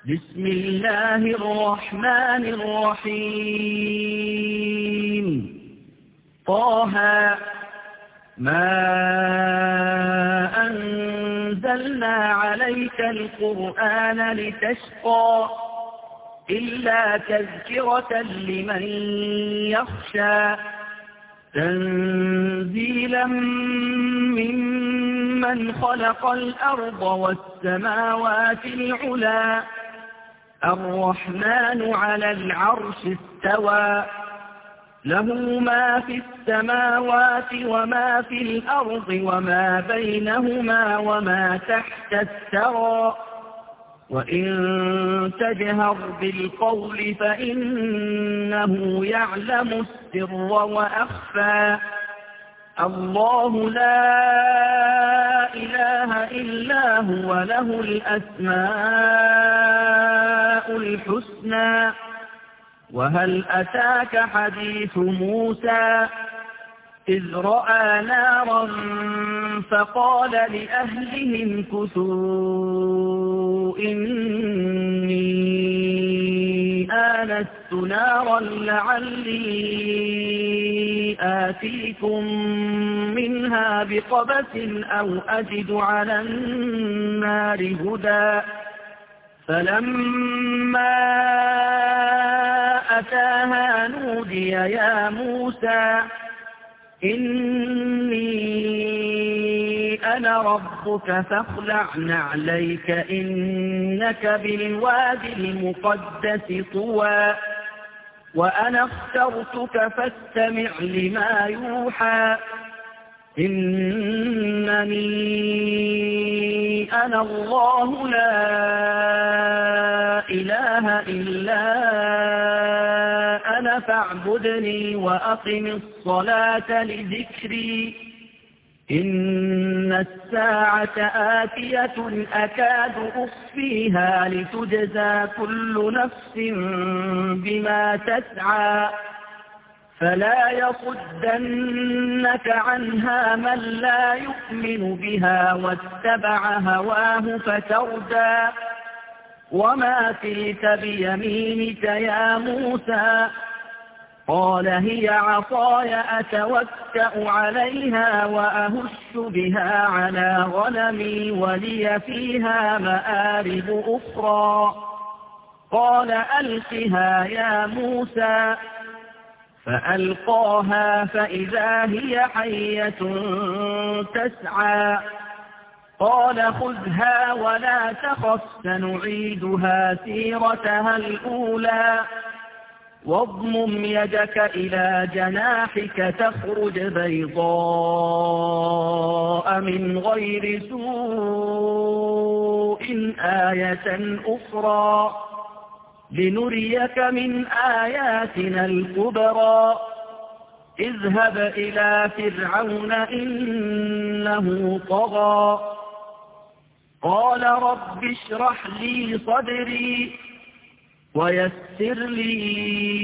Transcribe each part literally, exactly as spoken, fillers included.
بسم الله الرحمن الرحيم طه ما أنزلنا عليك القرآن لتشقى إلا تذكرة لمن يخشى تنزيلا ممن خلق الأرض والسماوات العلى الرحمن على العرش استوى له ما في السماوات وما في الأرض وما بينهما وما تحت الثرى وإن تجهر بالقول فإنه يعلم السر وأخفى الله لا إله إلا هو له الأسماء الحسنى وهل أتاك حديث موسى إذ رأى نارا فقال لأهلهم كثوا إني آنست نارا لعلي آتيكم منها بقبس أو أجد على النار هدى فلما أتاها نودي يا موسى إني أنا ربك فاخلع نعليك إنك بالواد المقدس طوى وأنا اخترتك فاستمع لما يوحى إنني أنا الله لا إله إلا أنا فاعبدني وأقم الصلاة لذكري إن الساعة آتية أكاد أخفيها لتجزى كل نفس بما تسعى فلا يصدنك عنها من لا يؤمن بها واتبع هواه فتردى وما تلك بيمينك يا موسى قال هي عصاي أتوكأ عليها وأهش بها على غنمي ولي فيها مآرب أخرى قال ألقها يا موسى فألقاها فإذا هي حية تسعى قال خذها ولا تخف سنعيدها سيرتها الأولى واضمم يدك إلى جناحك تخرج بيضاء من غير سوء آية أخرى لنريك من آياتنا الكبرى اذهب إلى فرعون إنه طغى قال رب اشرح لي صدري ويسر لي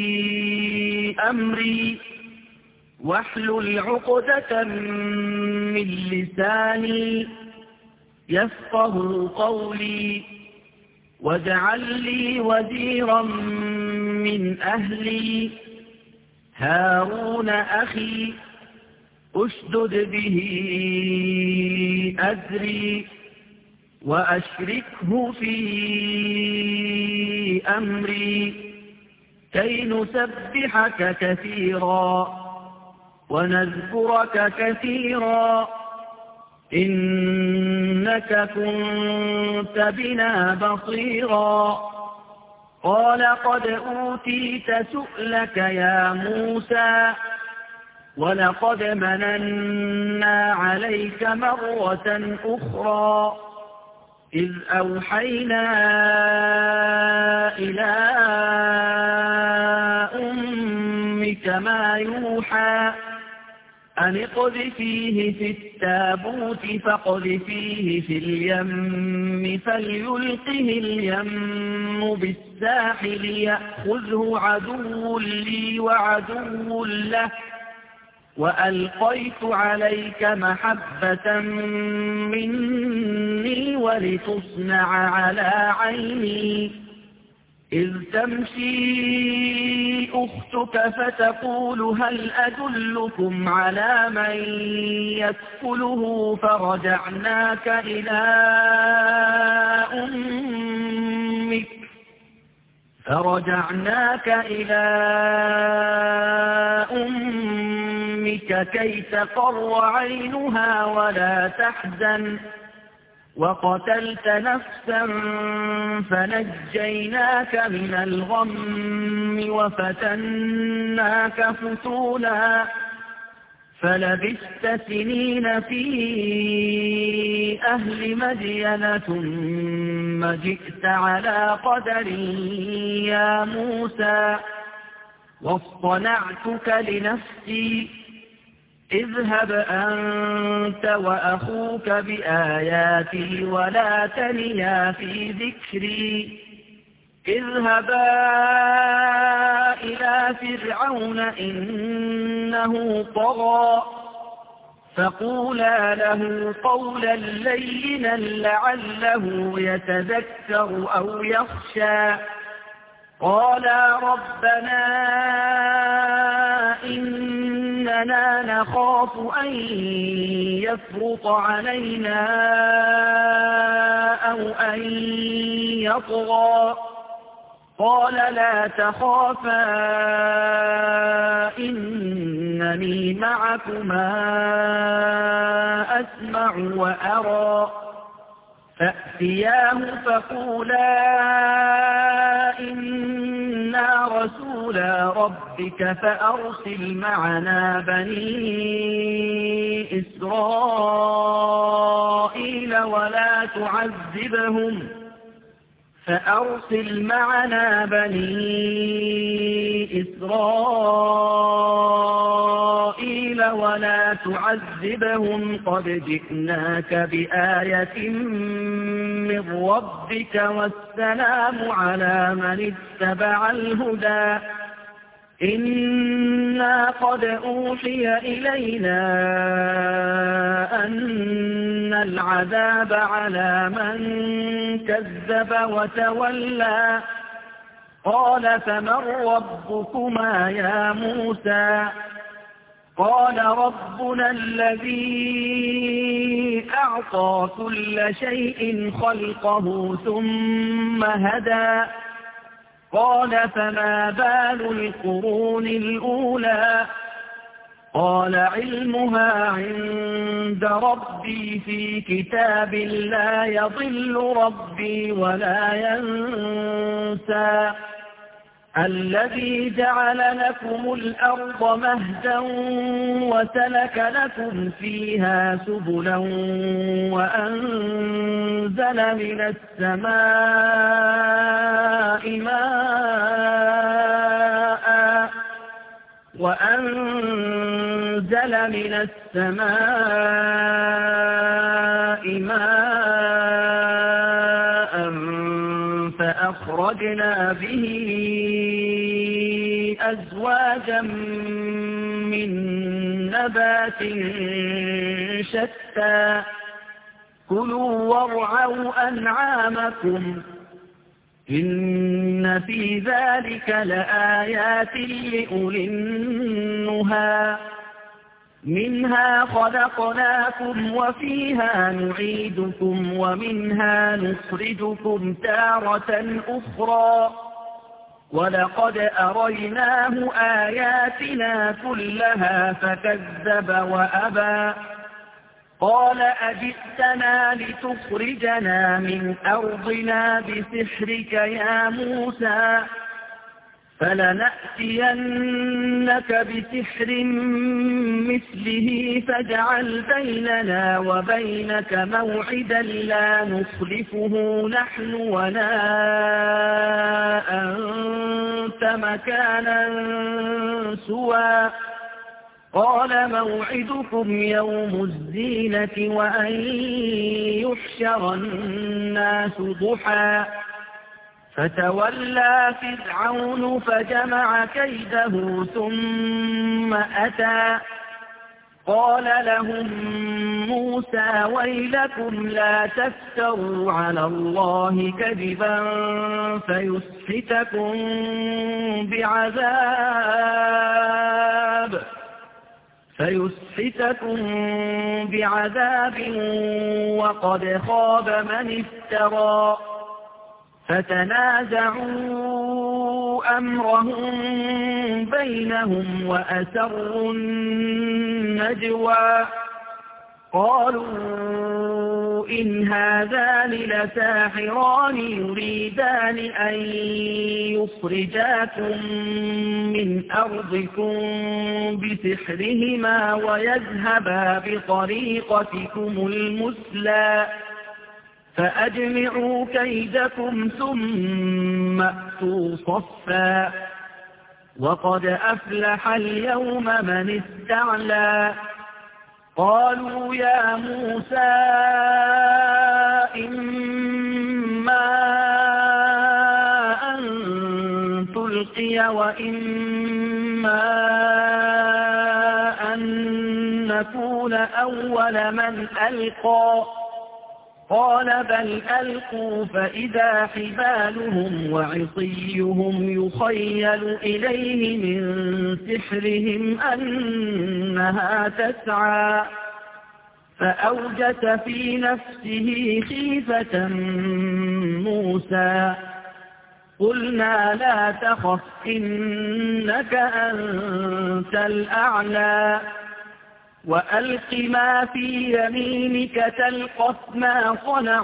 أمري واحلل عقدة من لساني يفقه قولي واجعل لي وزيرا من أهلي هارون أخي أشدد به أزري وأشركه في أمري كي نسبحك كثيرا ونذكرك كثيرا إنك كنت بنا بصيرا قال قد أوتيت سؤلك يا موسى ولقد مننا عليك مرة أخرى إذ أوحينا إلى أمك ما يوحى أن اقذفيه في التابوت فاقذفيه في اليم فليلقه اليم بالساحل يأخذه عدو لي وعدو له وألقيت عليك محبة مني ولتصنع على عيني إذ تمشي أختك فتقول هل أدلكم على من يكفله فرجعناك إلى أمك فرجعناك إلى أمك كي تقر عينها ولا تحزن وقتلت نفسا فنجيناك من الغم وفتناك فتونا فلبثت سنين في أهل مدين ثم جئت على قدر يا موسى واصطنعتك لنفسي اذهب أنت وأخوك بآياتي ولا تنيا في ذكري اذهبا إلى فرعون إنه طغى فقولا له قولا لينا لعله يتذكر أو يخشى قالا ربنا إننا نخاف أن يفرط علينا أو أن يطغى قال لا تخافا إنني معكما أسمع وأرى فأتياه فقولا إنا رسولا ربك فأرسل معنا بني إسرائيل ولا تعذبهم فأرسل معنا بني إسرائيل ولا تعذبهم قد جئناك بآية من ربك والسلام على من اتبع الهدى إنا قد أوحي إلينا أن العذاب على من كذب وتولى قال فمن ربكما يا موسى قال ربنا الذي أعطى كل شيء خلقه ثم هدى قال فما بال القرون الأولى قال علمها عند ربي في كتاب لا يضل ربي ولا ينسى الذي جعل لكم الأرض مهدا وسلك لكم فيها سبلا وأنزل من السماء ماء وأنزل من السماء ماء فأخرجنا به أزواجا من نبات شتى كلوا وارعوا أنعامكم إن في ذلك لآيات لأولي النهى منها خلقناكم وفيها نعيدكم ومنها نخرجكم تارة أخرى ولقد أريناه آياتنا كلها فكذب وأبى قال أجئتنا لتخرجنا من أرضنا بسحرك يا موسى فلنأتينك بسحر مثله فاجعل بيننا وبينك موعدا لا نخلفه نحن ولا أنت مكانا سوى قال موعدكم يوم الزينة وأن يحشر الناس ضحى فتولى فرعون فجمع كيده ثم أتى قال لهم موسى ويلكم لا تفتروا على الله كذبا فيسحتكم بعذاب فيسحتكم بعذاب وقد خاب من افترى فتنازعوا أمرهم بينهم وأسروا النجوى قالوا إن هذان لساحران يريدان أن يخرجاكم من أرضكم بسحرهما ويذهبا بطريقتكم المثلى فأجمعوا كيدكم ثم أتوا صفا وقد أفلح اليوم من استعلى قالوا يا موسى إما أن تلقي وإما أن نكون أول من ألقى قال بل ألقوا فإذا حبالهم وعصيهم يخيل إليه من سحرهم أنها تسعى فأوجس في نفسه خيفة موسى قلنا لا تخف إنك أنت الأعلى وألق ما في يمينك تلقف ما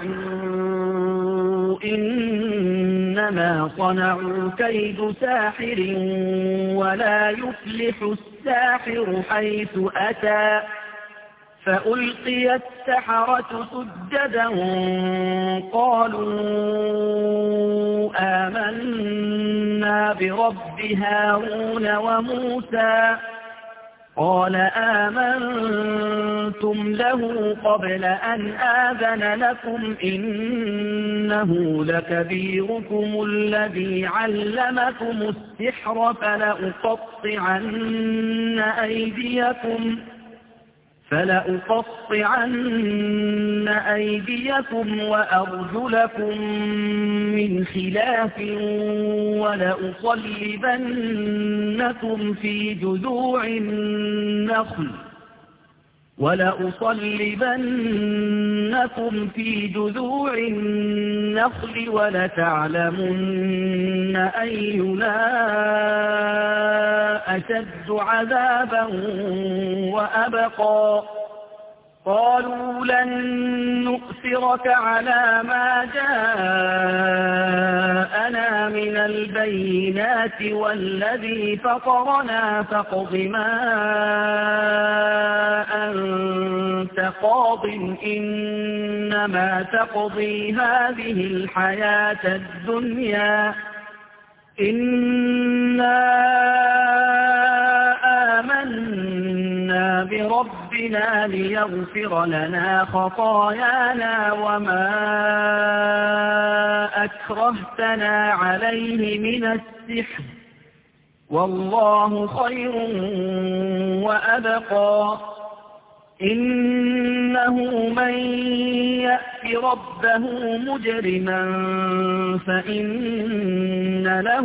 صنعوا إنما صنعوا كيد ساحر ولا يفلح الساحر حيث أتى فألقي السحرة سجدا قالوا آمنا برب هارون وموسى قال آمنتم له قبل أن آذن لكم إنه لكبيركم الذي علمكم السحر فلأقطعن أيديكم فلأقطعن أيديكم وأرجلكم من خلاف ولأصلبنكم في جذوع النخل ولأصلبنكم في جذوع النخل ولتعلمن أينا أشد عذابا وأبقى قالوا لن نؤثرك على ما جاءنا من البينات والذي فطرنا فاقض ما أنت قاض إنما تقضي هذه الحياة الدنيا إنا آمنا بربنا ليغفر لنا خطايانا وما أكرهتنا عليه من السحر والله خير وأبقى إنه من يأت ربه مجرما فإن له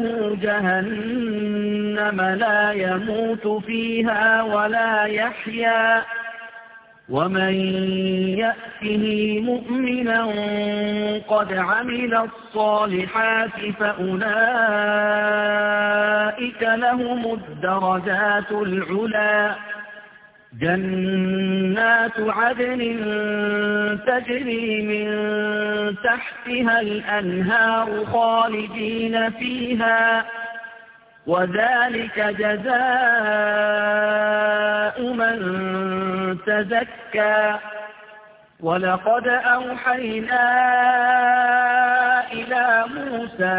جهنم لا يموت فيها ولا يحيا ومن يأته مؤمنا قد عمل الصالحات فأولئك لهم الدرجات العلى جنات عدن تجري من تحتها الأنهار خالدين فيها وذلك جزاء من تزكى ولقد أوحينا إلى موسى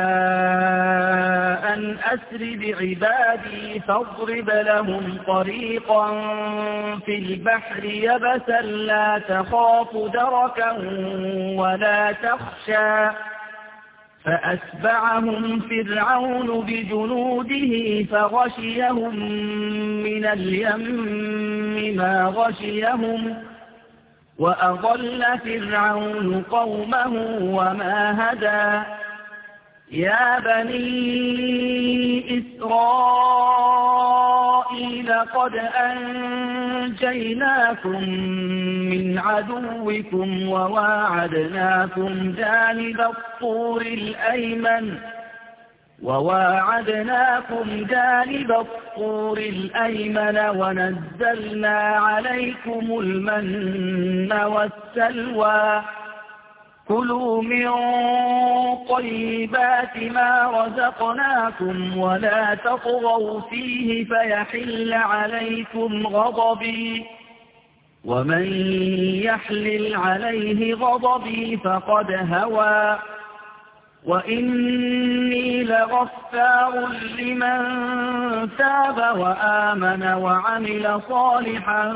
أن أسر بعبادي فاضرب لهم طريقا في البحر يبسا لا تخاف دركا ولا تخشى فأتبعهم فرعون بجنوده فغشيهم من اليم ما غشيهم وأضل فرعون قومه وما هدى يا بني إسرائيل قد أنجيناكم من عدوكم وواعدناكم جانب الطور الأيمن وواعدناكم جانب الطور الأيمن ونزلنا عليكم المن والسلوى كلوا من طيبات ما رزقناكم ولا تطغوا فيه فيحل عليكم غضبي ومن يحلل عليه غضبي فقد هوى وإني لغفار لمن تاب وآمن وعمل صالحا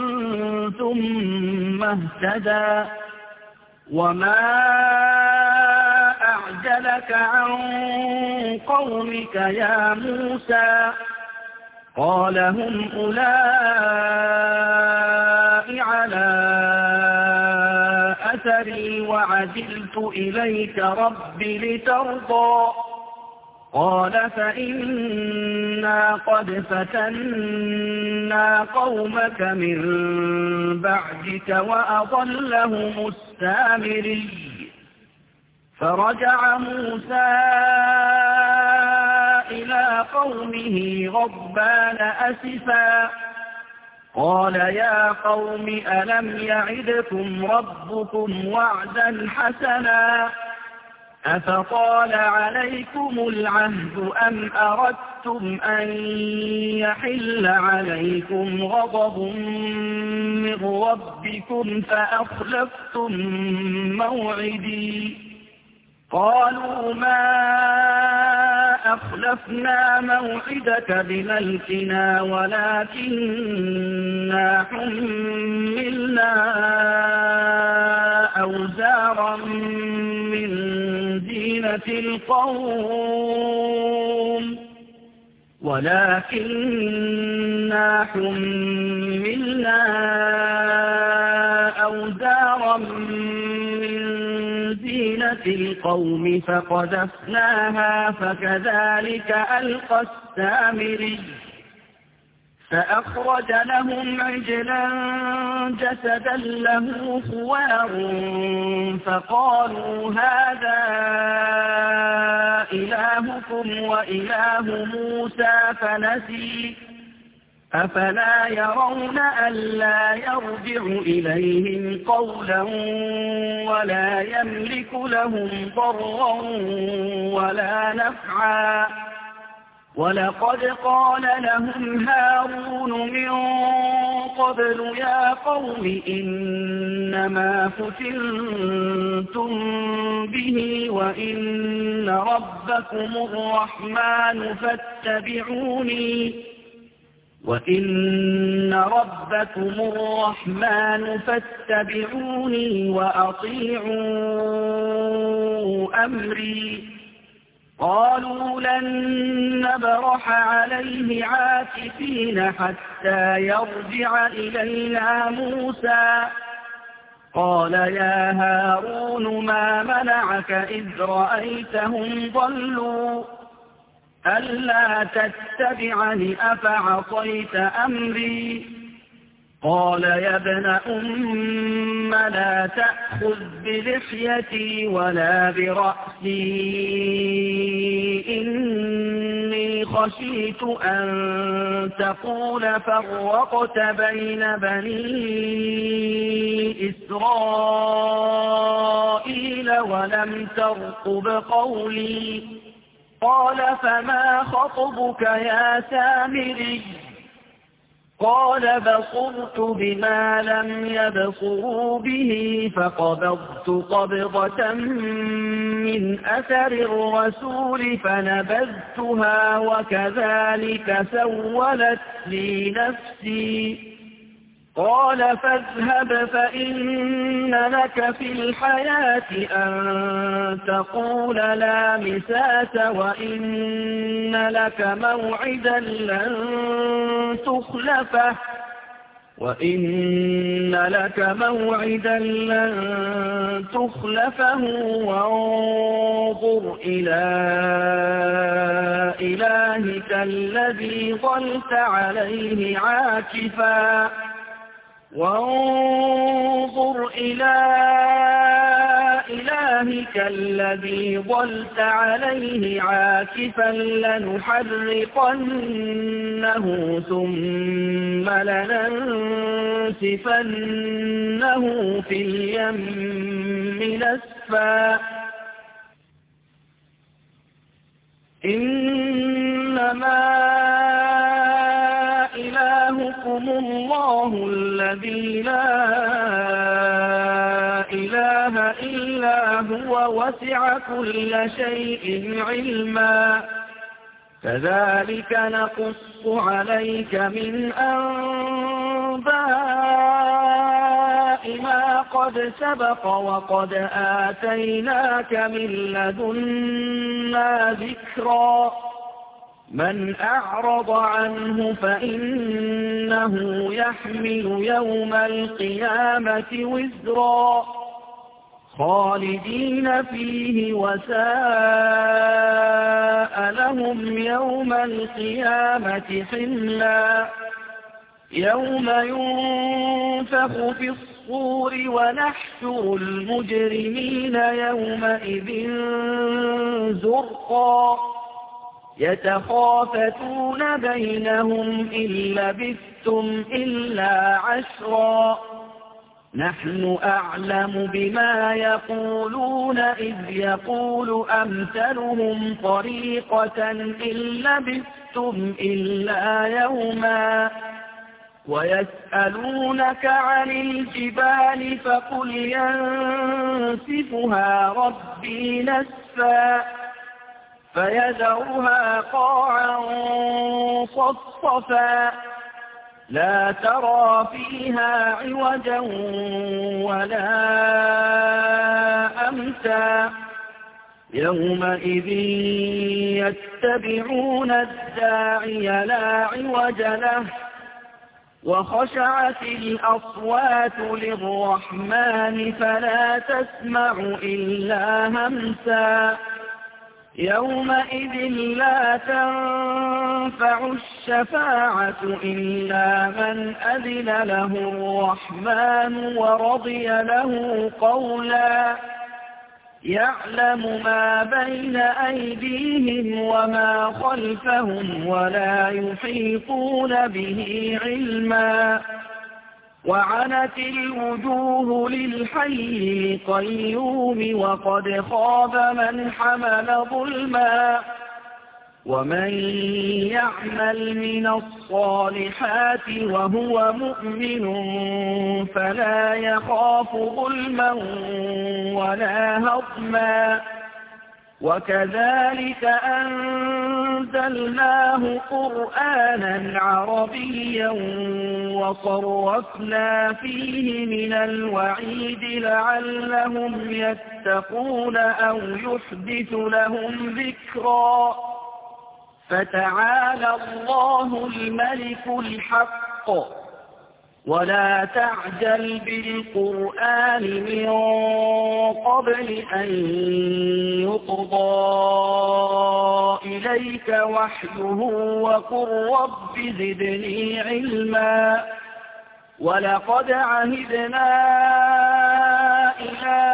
ثم اهتدى وما أعجلك عن قومك يا موسى قال هم أولئك على أثري وعجلت إليك رب لترضى قال فإنا قد فتنا قومك من بعدك وأضلهم السامري فرجع موسى إلى قومه غضبان أسفا قال يا قوم ألم يعدكم ربكم وعدا حسنا أفطال عليكم العهد أم أردتم أن يحل عليكم غضب من ربكم فأخلفتم موعدي قالوا ما أخلفنا موعدك بملكنا ولكننا حملنا أوزارا من زينة القوم ولكننا حملنا أوزارا من زينة القوم فقذفناها فكذلك ألقى السامري فأخرج لهم عجلا جسدا له خوار فقالوا هذا إلهكم وإله موسى فنسي أفلا يرون ألا يرجع إليهم قولا ولا يملك لهم ضرا ولا نفعا ولقد قال لهم هارون من قبل يا قوم إنما فتنتم به وإن ربكم الرحمن فاتبعوني وإن ربكم الرحمن فاتبعوني وأطيعوا أمري قالوا لن نبرح عليه عاكفين حتى يرجع إلينا موسى قال يا هارون ما منعك إذ رأيتهم ضلوا ألا تتبعني أفعصيت أمري قال يا ابن أم لا تأخذ بلحيتي ولا برأسي إني خشيت أن تقول فرقت بين بني إسرائيل ولم ترقب قولي قال فما خطبك يا سامري قال بصرت بما لم يبصروا به فقبضت قبضة من أثر الرسول فنبذتها وكذلك سولت لي نفسي قال فاذهب فإن لك في الحياة أن تقول لا مساس وإن لك موعدا لن تخلفه وإن لك موعدا لن تخلفه وانظر إلى إلهك الذي ظلت عليه عاكفا وانظر إلى إلهك الذي ظلت عليه عاكفا لنحرقنه ثم لننسفنه في اليم نسفا إنما إلهكم الله الذي لا إله إلا هو وسع كل شيء علما كذلك نقص عليك من أنباء ما قد سبق وقد آتيناك من لدنا ذكرا من أعرض عنه فإنه يحمل يوم القيامة وزرا خالدين فيه وساء لهم يوم القيامة حملا يوم ينفخ في الصور ونحشر المجرمين يومئذ زرقا يتخافتون بينهم إن لبثتم إلا عشرا نحن أعلم بما يقولون إذ يقول أمثلهم طريقة إن لبثتم إلا يوما ويسألونك عن الجبال فقل ينسفها ربي نسفا فيذرها قاعا صفصفا لا ترى فيها عوجا ولا أمتا يومئذ يتبعون الداعي لا عوج له وخشعت الأصوات للرحمن فلا تسمع إلا همسا يومئذ لا تنفع الشفاعة إلا من أذن له الرحمن ورضي له قولا يعلم ما بين أيديهم وما خلفهم ولا يحيطون به علما وعنت الوجوه للحي القيوم وقد خاب من حمل ظلما ومن يعمل من الصالحات وهو مؤمن فلا يخاف ظلما ولا هضما وكذلك أنزلناه قرآنا عربيا وصرفنا فيه من الوعيد لعلهم يتقون أو يحدث لهم ذكرا فتعالى الله الملك الحق ولا تعجل بالقرآن من قبل أن يقضى إليك وحيه وقل رب زدني علما ولقد عهدنا إلى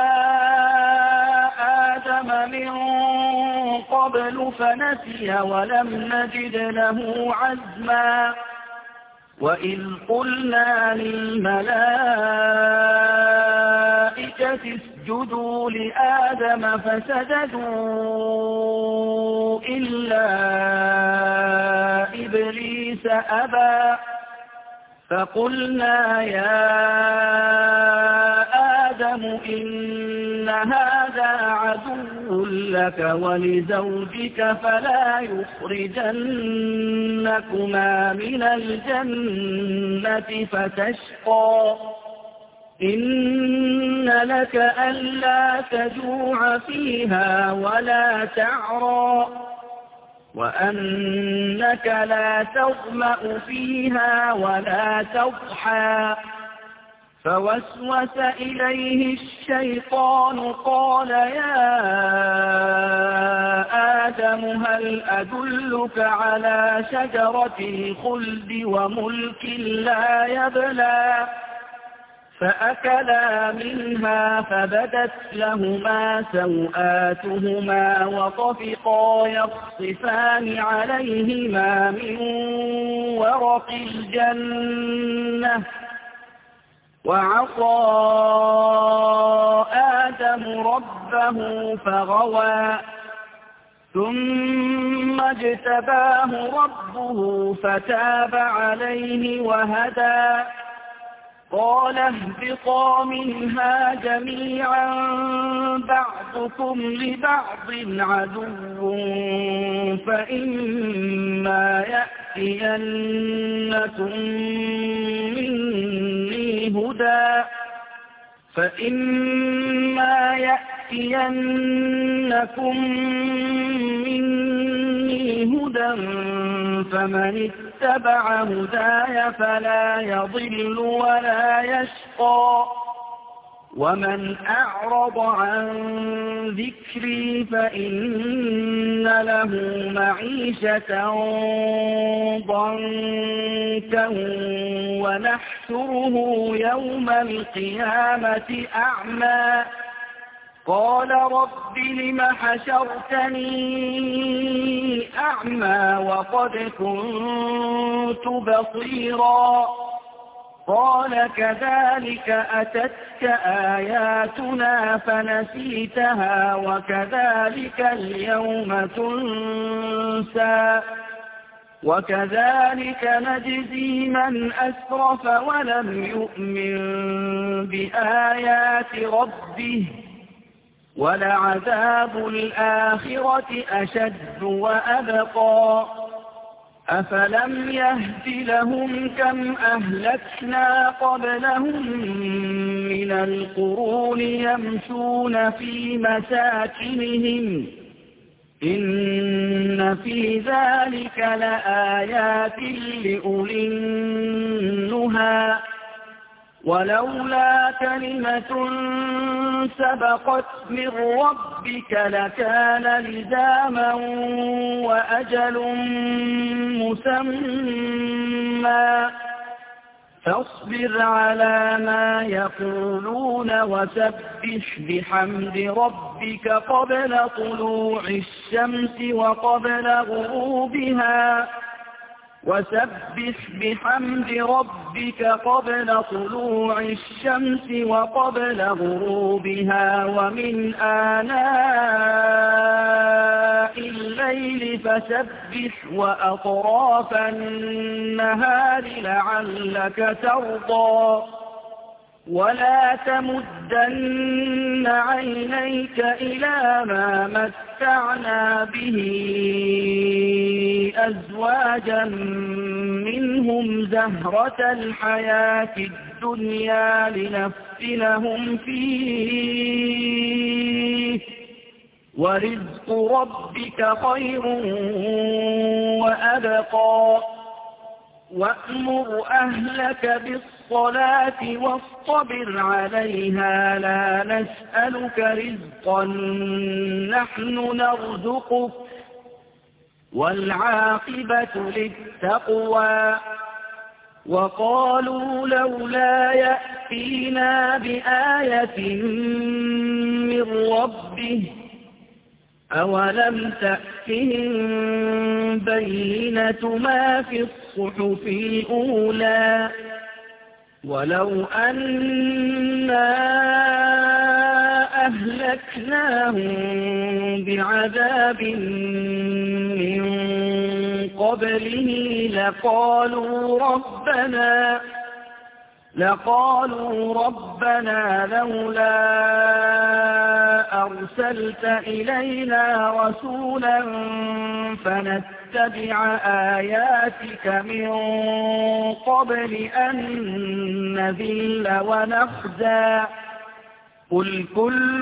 آدم من قبل فنسي ولم نجد له عزما وإذ قلنا للملائكة اسجدوا لآدم فسجدوا إلا إبليس أبى فقلنا يا آدم إن هذا عدو لك ولزوجك فلا يخرجنكما من الجنة فتشقى إن لك ألا تجوع فيها ولا تعرى وأنك لا تظمأ فيها ولا تضحى فوسوس إليه الشيطان قال يا آدم هل أدلك على شجرة الخلد وملك لا يبلى فأكلا منها فبدت لهما سوآتهما وطفقا يخصفان عليهما من ورق الجنة وعصى آدم ربه فغوى ثم اجتباه ربه فتاب عليه وهدى قال اهبطا منها جميعا بعضكم لبعض عدو فإما يأتينكم مني هدى فإما يأتينكم مني هدى فمن اتبع هداي فلا يضل ولا يشقى ومن أعرض عن ذكري فإن له معيشة ضنكا ونحشره يوم القيامة أعمى قال رب لم حشرتني أعمى وقد كنت بصيرا قال كذلك أتتك آياتنا فنسيتها وكذلك اليوم تنسى وكذلك نجزي من أسرف ولم يؤمن بآيات ربه ولعذاب الآخرة أشد وأبقى أفلم يهد لهم كم أهلكنا قبلهم من القرون يمشون في مساكنهم إن في ذلك لآيات لأولي النهى ولولا كلمة سبقت من ربك لكان لزاما وأجل مسمى فاصبر على ما يقولون وسبح بحمد ربك قبل طلوع الشمس وقبل غروبها وسبح بحمد ربك قبل طلوع الشمس وقبل غروبها ومن آناء الليل فسبح وأطراف النهار لعلك ترضى ولا تمدن عينيك إلى ما متعنا به أزواجا منهم زهرة الحياة الدنيا لنفتنهم فيه ورزق ربك خير وأبقى وأمر أهلك بالصلاة واصطبر عليها لا نسألك رزقا نحن نرزقك والعاقبة للتقوى وقالوا لولا يأتينا بآية من ربه أولم تأتهم بينة ما في الصحف الأولى ولو أنا أهلكناهم بعذاب من قبله لقالوا ربنا لقالوا ربنا لولا أرسلت إلينا رسولا فنتبع آياتك من قبل أن نذل ونخزى قل كل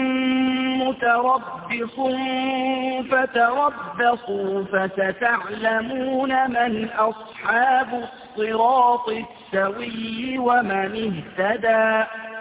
متربص فتربصوا فستعلمون من أصحاب الصراط السوي ومن اهتدى